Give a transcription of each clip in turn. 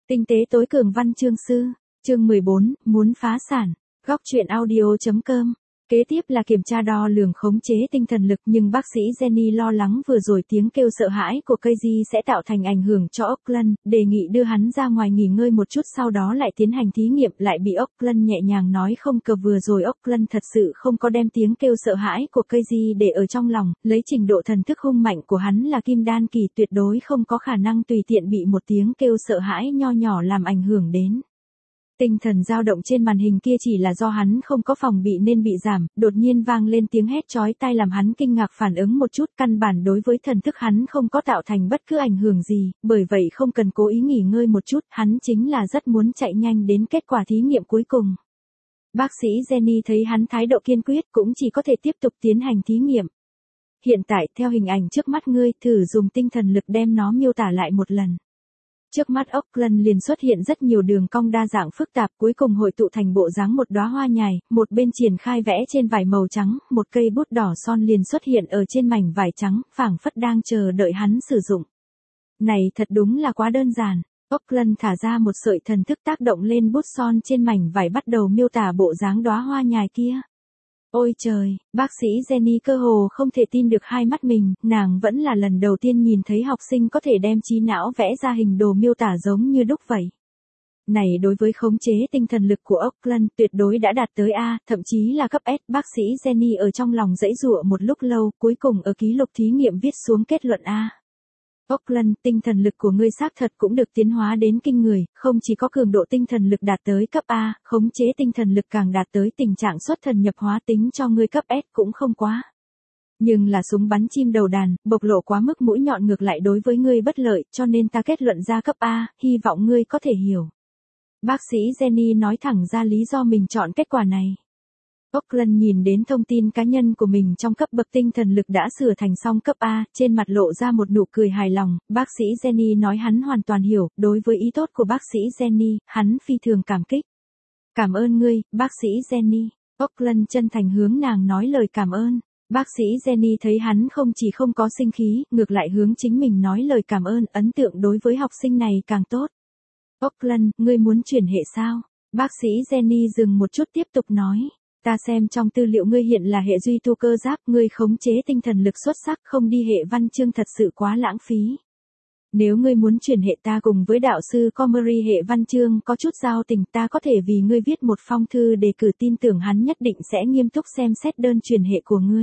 Tinh tế tối cường văn chương sư. Chương 14, muốn phá sản. Góc truyện audio.com. Kế tiếp là kiểm tra đo lường khống chế tinh thần lực, nhưng bác sĩ Jenny lo lắng vừa rồi tiếng kêu sợ hãi của Casey sẽ tạo thành ảnh hưởng cho Auckland, đề nghị đưa hắn ra ngoài nghỉ ngơi một chút sau đó lại tiến hành thí nghiệm, lại bị Auckland nhẹ nhàng nói không cờ. Vừa rồi Auckland thật sự không có đem tiếng kêu sợ hãi của Casey để ở trong lòng, lấy trình độ thần thức hung mạnh của hắn là kim đan kỳ tuyệt đối không có khả năng tùy tiện bị một tiếng kêu sợ hãi nho nhỏ làm ảnh hưởng đến. Tinh thần dao động trên màn hình kia chỉ là do hắn không có phòng bị nên bị giảm, đột nhiên vang lên tiếng hét chói tai làm hắn kinh ngạc phản ứng một chút, căn bản đối với thần thức hắn không có tạo thành bất cứ ảnh hưởng gì, bởi vậy không cần cố ý nghỉ ngơi một chút, hắn chính là rất muốn chạy nhanh đến kết quả thí nghiệm cuối cùng. Bác sĩ Jenny thấy hắn thái độ kiên quyết cũng chỉ có thể tiếp tục tiến hành thí nghiệm. Hiện tại theo hình ảnh trước mắt ngươi, thử dùng tinh thần lực đem nó miêu tả lại một lần. Trước mắt Auckland liền xuất hiện rất nhiều đường cong đa dạng phức tạp, cuối cùng hội tụ thành bộ dáng một đóa hoa nhài, một bên triển khai vẽ trên vải màu trắng, một cây bút đỏ son liền xuất hiện ở trên mảnh vải trắng, phảng phất đang chờ đợi hắn sử dụng. Này thật đúng là quá đơn giản. Auckland thả ra một sợi thần thức tác động lên bút son trên mảnh vải bắt đầu miêu tả bộ dáng đóa hoa nhài kia. Ôi trời, bác sĩ Jenny cơ hồ không thể tin được hai mắt mình, nàng vẫn là lần đầu tiên nhìn thấy học sinh có thể đem trí não vẽ ra hình đồ miêu tả giống như đúc vậy. Này đối với khống chế tinh thần lực của Auckland tuyệt đối đã đạt tới A, thậm chí là cấp S, bác sĩ Jenny ở trong lòng giãy giụa một lúc lâu, cuối cùng ở ký lục thí nghiệm viết xuống kết luận A. Auckland, tinh thần lực của ngươi xác thật cũng được tiến hóa đến kinh người, không chỉ có cường độ tinh thần lực đạt tới cấp A, khống chế tinh thần lực càng đạt tới tình trạng xuất thần nhập hóa tính cho ngươi cấp S cũng không quá. Nhưng là súng bắn chim đầu đàn, bộc lộ quá mức mũi nhọn ngược lại đối với ngươi bất lợi, cho nên ta kết luận ra cấp A, hy vọng ngươi có thể hiểu. Bác sĩ Jenny nói thẳng ra lý do mình chọn kết quả này. Auckland nhìn đến thông tin cá nhân của mình trong cấp bậc tinh thần lực đã sửa thành xong cấp A, trên mặt lộ ra một nụ cười hài lòng, bác sĩ Jenny nói hắn hoàn toàn hiểu, đối với ý tốt của bác sĩ Jenny, hắn phi thường cảm kích. Cảm ơn ngươi, bác sĩ Jenny. Auckland chân thành hướng nàng nói lời cảm ơn. Bác sĩ Jenny thấy hắn không chỉ không có sinh khí, ngược lại hướng chính mình nói lời cảm ơn, ấn tượng đối với học sinh này càng tốt. Auckland, ngươi muốn chuyển hệ sao? Bác sĩ Jenny dừng một chút tiếp tục nói. Ta xem trong tư liệu ngươi hiện là hệ duy tu cơ giáp, ngươi khống chế tinh thần lực xuất sắc, không đi hệ văn chương thật sự quá lãng phí. Nếu ngươi muốn chuyển hệ, ta cùng với đạo sư Comrie hệ văn chương có chút giao tình, ta có thể vì ngươi viết một phong thư đề cử, tin tưởng hắn nhất định sẽ nghiêm túc xem xét đơn chuyển hệ của ngươi.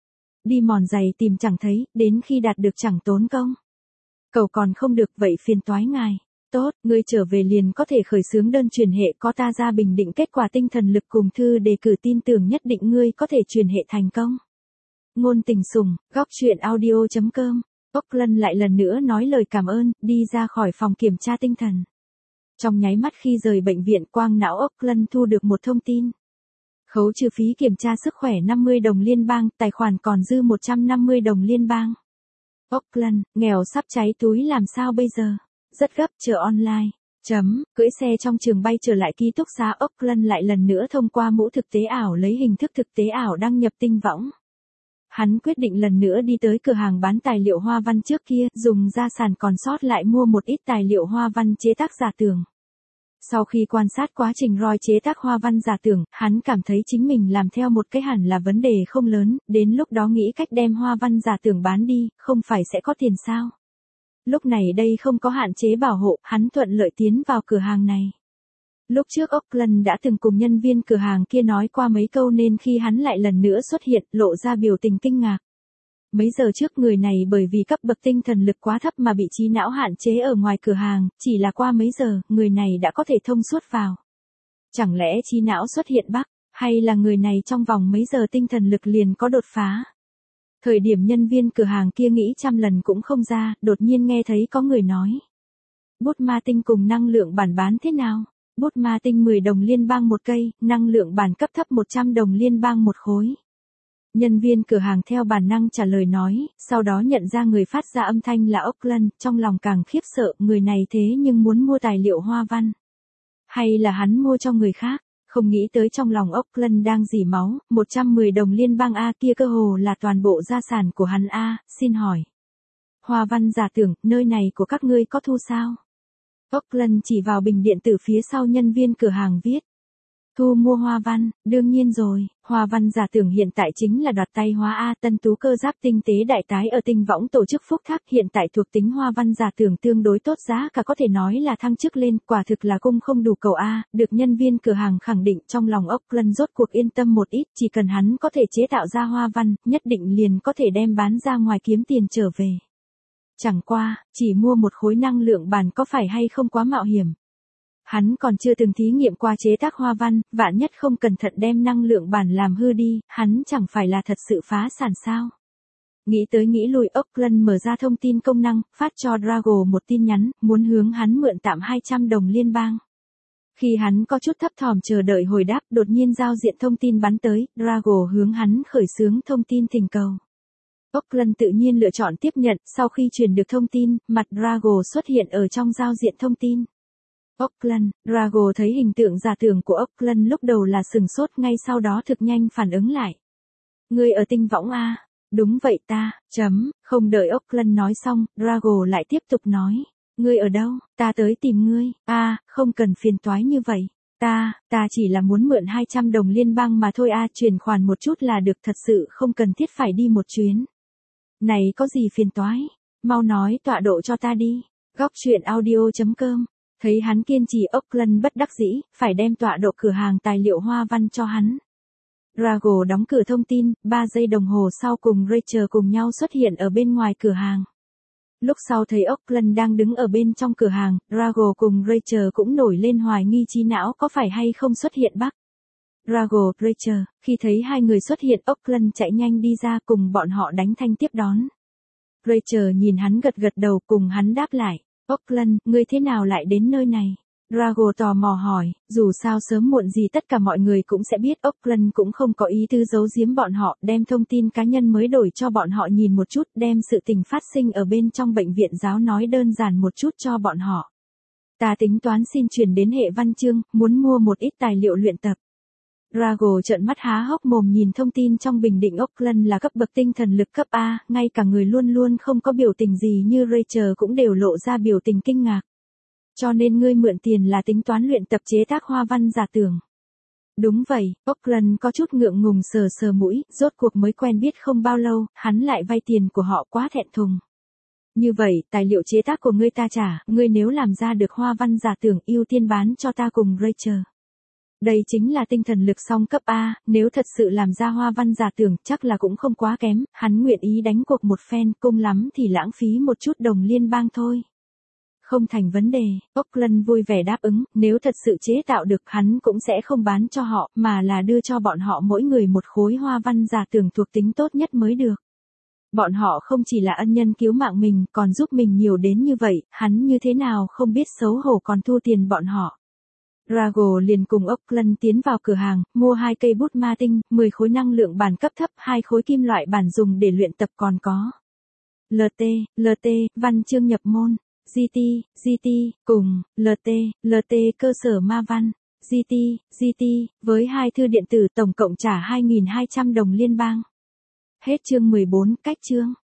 Đi mòn giày tìm chẳng thấy, đến khi đạt được chẳng tốn công. Cầu còn không được vậy phiền toái ngài. Tốt, ngươi trở về liền có thể khởi xướng đơn chuyển hệ, có ta ra bình định kết quả tinh thần lực cùng thư đề cử, tin tưởng nhất định ngươi có thể chuyển hệ thành công. Ngôn tình sủng, góc truyện audio.com. Auckland lại lần nữa nói lời cảm ơn, đi ra khỏi phòng kiểm tra tinh thần. Trong nháy mắt khi rời bệnh viện, quang não Auckland thu được một thông tin. Khấu trừ phí kiểm tra sức khỏe 50 đồng liên bang, tài khoản còn dư 150 đồng liên bang. Auckland, nghèo sắp cháy túi làm sao bây giờ? Rất gấp, chờ online. Cưỡi xe trong trường bay trở lại ký túc xá, Auckland lại lần nữa thông qua mũ thực tế ảo lấy hình thức thực tế ảo đăng nhập tinh võng. Hắn quyết định lần nữa đi tới cửa hàng bán tài liệu hoa văn trước kia, dùng gia sản còn sót lại mua một ít tài liệu hoa văn chế tác giả tưởng. Sau khi quan sát quá trình Roy chế tác hoa văn giả tưởng, hắn cảm thấy chính mình làm theo một cái hẳn là vấn đề không lớn, đến lúc đó nghĩ cách đem hoa văn giả tưởng bán đi, không phải sẽ có tiền sao? Lúc này đây không có hạn chế bảo hộ, hắn thuận lợi tiến vào cửa hàng này. Lúc trước Auckland đã từng cùng nhân viên cửa hàng kia nói qua mấy câu nên khi hắn lại lần nữa xuất hiện, lộ ra biểu tình kinh ngạc. Mấy giờ trước người này bởi vì cấp bậc tinh thần lực quá thấp mà bị trí não hạn chế ở ngoài cửa hàng, chỉ là qua mấy giờ, người này đã có thể thông suốt vào. Chẳng lẽ trí não xuất hiện bug, hay là người này trong vòng mấy giờ tinh thần lực liền có đột phá? Thời điểm nhân viên cửa hàng kia nghĩ trăm lần cũng không ra, đột nhiên nghe thấy có người nói. Bút ma tinh cùng năng lượng bản bán thế nào? Bút ma tinh 10 đồng liên bang một cây, năng lượng bản cấp thấp 100 đồng liên bang một khối. Nhân viên cửa hàng theo bản năng trả lời nói, sau đó nhận ra người phát ra âm thanh là Auckland, trong lòng càng khiếp sợ, người này thế nhưng muốn mua tài liệu hoa văn. Hay là hắn mua cho người khác? Không nghĩ tới trong lòng Auckland đang rỉ máu, 110 đồng liên bang A kia cơ hồ là toàn bộ gia sản của hắn A, xin hỏi. Hoa văn giả tưởng, nơi này của các ngươi có thu sao? Auckland chỉ vào bình điện tử phía sau nhân viên cửa hàng viết. Thu mua hoa văn, đương nhiên rồi, hoa văn giả tưởng hiện tại chính là đoạt tay hóa A tân tú cơ giáp tinh tế đại tái ở tinh võng tổ chức phúc thác hiện tại thuộc tính hoa văn giả tưởng tương đối tốt giá cả có thể nói là thăng chức lên, quả thực là cung không đủ cầu A, được nhân viên cửa hàng khẳng định trong lòng Auckland rốt cuộc yên tâm một ít, chỉ cần hắn có thể chế tạo ra hoa văn, nhất định liền có thể đem bán ra ngoài kiếm tiền trở về. Chẳng qua, chỉ mua một khối năng lượng bản có phải hay không quá mạo hiểm. Hắn còn chưa từng thí nghiệm qua chế tác hoa văn, vạn nhất không cẩn thận đem năng lượng bản làm hư đi, hắn chẳng phải là thật sự phá sản sao. Nghĩ tới nghĩ lui Auckland mở ra thông tin công năng, phát cho Drago một tin nhắn, muốn hướng hắn mượn tạm 200 đồng liên bang. Khi hắn có chút thấp thỏm chờ đợi hồi đáp, đột nhiên giao diện thông tin bắn tới, Drago hướng hắn khởi xướng thông tin thỉnh cầu. Auckland tự nhiên lựa chọn tiếp nhận, sau khi truyền được thông tin, mặt Drago xuất hiện ở trong giao diện thông tin. Auckland, Drago thấy hình tượng giả tưởng của Auckland lúc đầu là sừng sốt ngay sau đó thực nhanh phản ứng lại. Ngươi ở tinh võng A, đúng vậy ta, không đợi Auckland nói xong, Drago lại tiếp tục nói. Ngươi ở đâu, ta tới tìm ngươi, không cần phiền toái như vậy. Ta chỉ là muốn mượn 200 đồng liên bang mà thôi chuyển khoản một chút là được thật sự không cần thiết phải đi một chuyến. Này có gì phiền toái, mau nói tọa độ cho ta đi, góc truyện audio.com. Thấy hắn kiên trì Auckland bất đắc dĩ, phải đem tọa độ cửa hàng tài liệu hoa văn cho hắn. Drago đóng cửa thông tin, 3 giây đồng hồ sau cùng Rachel cùng nhau xuất hiện ở bên ngoài cửa hàng. Lúc sau thấy Auckland đang đứng ở bên trong cửa hàng, Drago cùng Rachel cũng nổi lên hoài nghi trí não có phải hay không xuất hiện bug. Drago, Rachel, khi thấy hai người xuất hiện Auckland chạy nhanh đi ra cùng bọn họ đánh thanh tiếp đón. Rachel nhìn hắn gật gật đầu cùng hắn đáp lại. Auckland, ngươi thế nào lại đến nơi này? Drago tò mò hỏi, dù sao sớm muộn gì tất cả mọi người cũng sẽ biết Auckland cũng không có ý tư giấu giếm bọn họ, đem thông tin cá nhân mới đổi cho bọn họ nhìn một chút, đem sự tình phát sinh ở bên trong bệnh viện giáo nói đơn giản một chút cho bọn họ. Ta tính toán xin chuyển đến hệ văn chương, muốn mua một ít tài liệu luyện tập. Drago trợn mắt há hốc mồm nhìn thông tin trong bình định Auckland là cấp bậc tinh thần lực cấp A, ngay cả người luôn luôn không có biểu tình gì như Rachel cũng đều lộ ra biểu tình kinh ngạc. Cho nên ngươi mượn tiền là tính toán luyện tập chế tác hoa văn giả tưởng. Đúng vậy, Auckland có chút ngượng ngùng sờ sờ mũi, rốt cuộc mới quen biết không bao lâu, hắn lại vay tiền của họ quá thẹn thùng. Như vậy, tài liệu chế tác của ngươi ta trả, ngươi nếu làm ra được hoa văn giả tưởng ưu tiên bán cho ta cùng Rachel. Đây chính là tinh thần lực song cấp A, nếu thật sự làm ra hoa văn giả tưởng chắc là cũng không quá kém, hắn nguyện ý đánh cuộc một phen, cùng lắm thì lãng phí một chút đồng liên bang thôi. Không thành vấn đề, Auckland vui vẻ đáp ứng, nếu thật sự chế tạo được hắn cũng sẽ không bán cho họ, mà là đưa cho bọn họ mỗi người một khối hoa văn giả tưởng thuộc tính tốt nhất mới được. Bọn họ không chỉ là ân nhân cứu mạng mình, còn giúp mình nhiều đến như vậy, hắn như thế nào không biết xấu hổ còn thu tiền bọn họ. Drago liền cùng Auckland tiến vào cửa hàng, mua 2 cây bút ma tinh, 10 khối năng lượng bản cấp thấp, 2 khối kim loại bản dùng để luyện tập còn có. LT, văn chương nhập môn, GT, cùng, LT, cơ sở ma văn, GT, với 2 thư điện tử tổng cộng trả 2.200 đồng liên bang. Hết chương 14, cách chương.